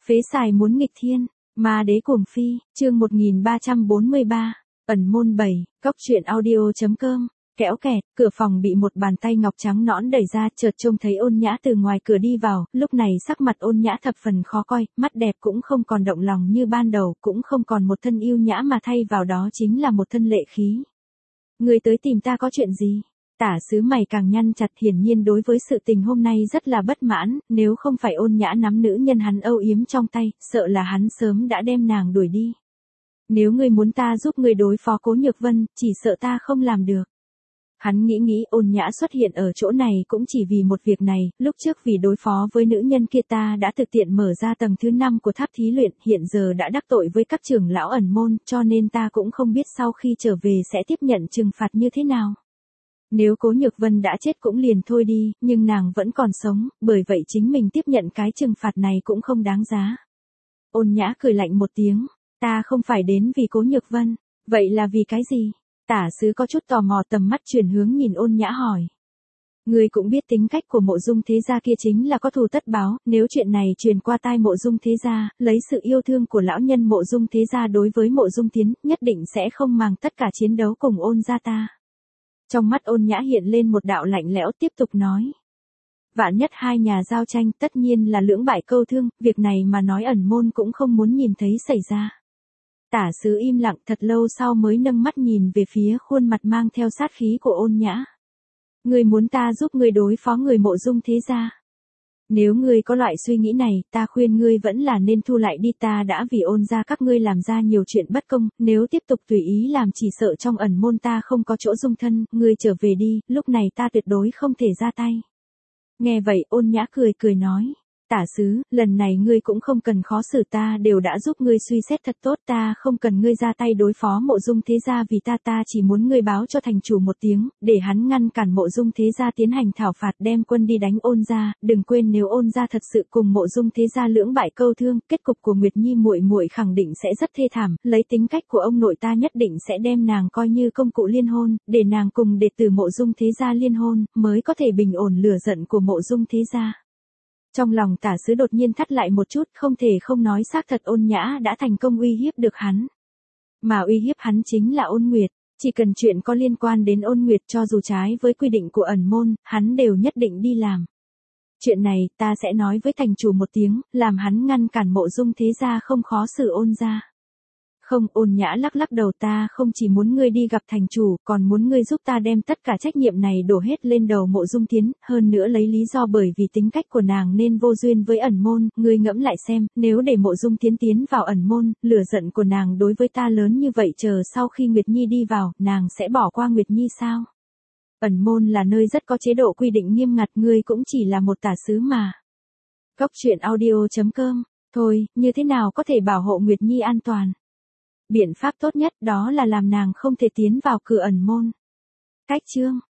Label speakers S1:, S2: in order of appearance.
S1: Phế xài muốn nghịch thiên, ma đế cuồng phi, chương 1343, ẩn môn 7, cóc truyện audio.com. Kéo kẹt, cửa phòng bị một bàn tay ngọc trắng nõn đẩy ra, chợt trông thấy Ôn Nhã từ ngoài cửa đi vào, lúc này sắc mặt Ôn Nhã thập phần khó coi, mắt đẹp cũng không còn động lòng như ban đầu, cũng không còn một thân yêu nhã mà thay vào đó chính là một thân lệ khí. Người tới tìm ta có chuyện gì? Tả sứ mày càng nhăn chặt, hiển nhiên đối với sự tình hôm nay rất là bất mãn, nếu không phải Ôn Nhã nắm nữ nhân hắn âu yếm trong tay, sợ là hắn sớm đã đem nàng đuổi đi. Nếu ngươi muốn ta giúp ngươi đối phó Cố Nhược Vân, chỉ sợ ta không làm được. Hắn nghĩ Ôn Nhã xuất hiện ở chỗ này cũng chỉ vì một việc này, lúc trước vì đối phó với nữ nhân kia ta đã thực tiện mở ra tầng thứ 5 của tháp thí luyện, hiện giờ đã đắc tội với các trưởng lão ẩn môn, cho nên ta cũng không biết sau khi trở về sẽ tiếp nhận trừng phạt như thế nào. Nếu Cố Nhược Vân đã chết cũng liền thôi đi, nhưng nàng vẫn còn sống, bởi vậy chính mình tiếp nhận cái trừng phạt này cũng không đáng giá. Ôn Nhã cười lạnh một tiếng, ta không phải đến vì Cố Nhược Vân, vậy là vì cái gì? Tả sứ có chút tò mò, tầm mắt chuyển hướng nhìn Ôn Nhã hỏi. Ngươi cũng biết tính cách của Mộ Dung thế gia kia chính là có thù tất báo, nếu chuyện này truyền qua tai Mộ Dung thế gia, lấy sự yêu thương của lão nhân Mộ Dung thế gia đối với Mộ Dung Tiến, nhất định sẽ không màng tất cả chiến đấu cùng Ôn gia ta. Trong mắt Ôn Nhã hiện lên một đạo lạnh lẽo, tiếp tục nói. Vạn nhất hai nhà giao tranh tất nhiên là lưỡng bại câu thương, việc này mà nói ẩn môn cũng không muốn nhìn thấy xảy ra. Tả sứ im lặng thật lâu sau mới nâng mắt nhìn về phía khuôn mặt mang theo sát khí của Ôn Nhã. Ngươi muốn ta giúp ngươi đối phó người Mộ Dung thế gia? Nếu ngươi có loại suy nghĩ này, ta khuyên ngươi vẫn là nên thu lại đi, ta đã vì Ôn gia các ngươi làm ra nhiều chuyện bất công, nếu tiếp tục tùy ý làm chỉ sợ trong ẩn môn ta không có chỗ dung thân, ngươi trở về đi, lúc này ta tuyệt đối không thể ra tay. Nghe vậy Ôn Nhã cười nói. Tả sứ, lần này ngươi cũng không cần khó xử, ta đều đã giúp ngươi suy xét thật tốt, ta không cần ngươi ra tay đối phó Mộ Dung thế gia vì ta chỉ muốn ngươi báo cho thành chủ một tiếng, để hắn ngăn cản Mộ Dung thế gia tiến hành thảo phạt, đem quân đi đánh Ôn gia, đừng quên nếu Ôn gia thật sự cùng Mộ Dung thế gia lưỡng bại câu thương, kết cục của Nguyệt Nhi muội muội khẳng định sẽ rất thê thảm, lấy tính cách của ông nội ta nhất định sẽ đem nàng coi như công cụ liên hôn, để nàng cùng đệ tử Mộ Dung thế gia liên hôn, mới có thể bình ổn lửa giận của Mộ Dung thế gia. Trong lòng tả sứ đột nhiên thắt lại một chút, không thể không nói xác thật Ôn Nhã đã thành công uy hiếp được hắn. Mà uy hiếp hắn chính là Ôn Nguyệt, chỉ cần chuyện có liên quan đến Ôn Nguyệt cho dù trái với quy định của ẩn môn, hắn đều nhất định đi làm. Chuyện này ta sẽ nói với thành chủ một tiếng, làm hắn ngăn cản Mộ Dung thế gia không khó xử Ôn gia. Không, Ôn Nhã lắc đầu, ta không chỉ muốn ngươi đi gặp thành chủ, còn muốn ngươi giúp ta đem tất cả trách nhiệm này đổ hết lên đầu Mộ Dung Tiến, hơn nữa lấy lý do bởi vì tính cách của nàng nên vô duyên với ẩn môn, ngươi ngẫm lại xem, nếu để Mộ Dung Tiến tiến vào ẩn môn, lửa giận của nàng đối với ta lớn như vậy, chờ sau khi Nguyệt Nhi đi vào, nàng sẽ bỏ qua Nguyệt Nhi sao? Ẩn môn là nơi rất có chế độ quy định nghiêm ngặt, ngươi cũng chỉ là một tả sứ mà. Cóc truyện audio.com, thôi, như thế nào có thể bảo hộ Nguyệt Nhi an toàn? Biện pháp tốt nhất đó là làm nàng không thể tiến vào cửa ẩn môn. Cách chương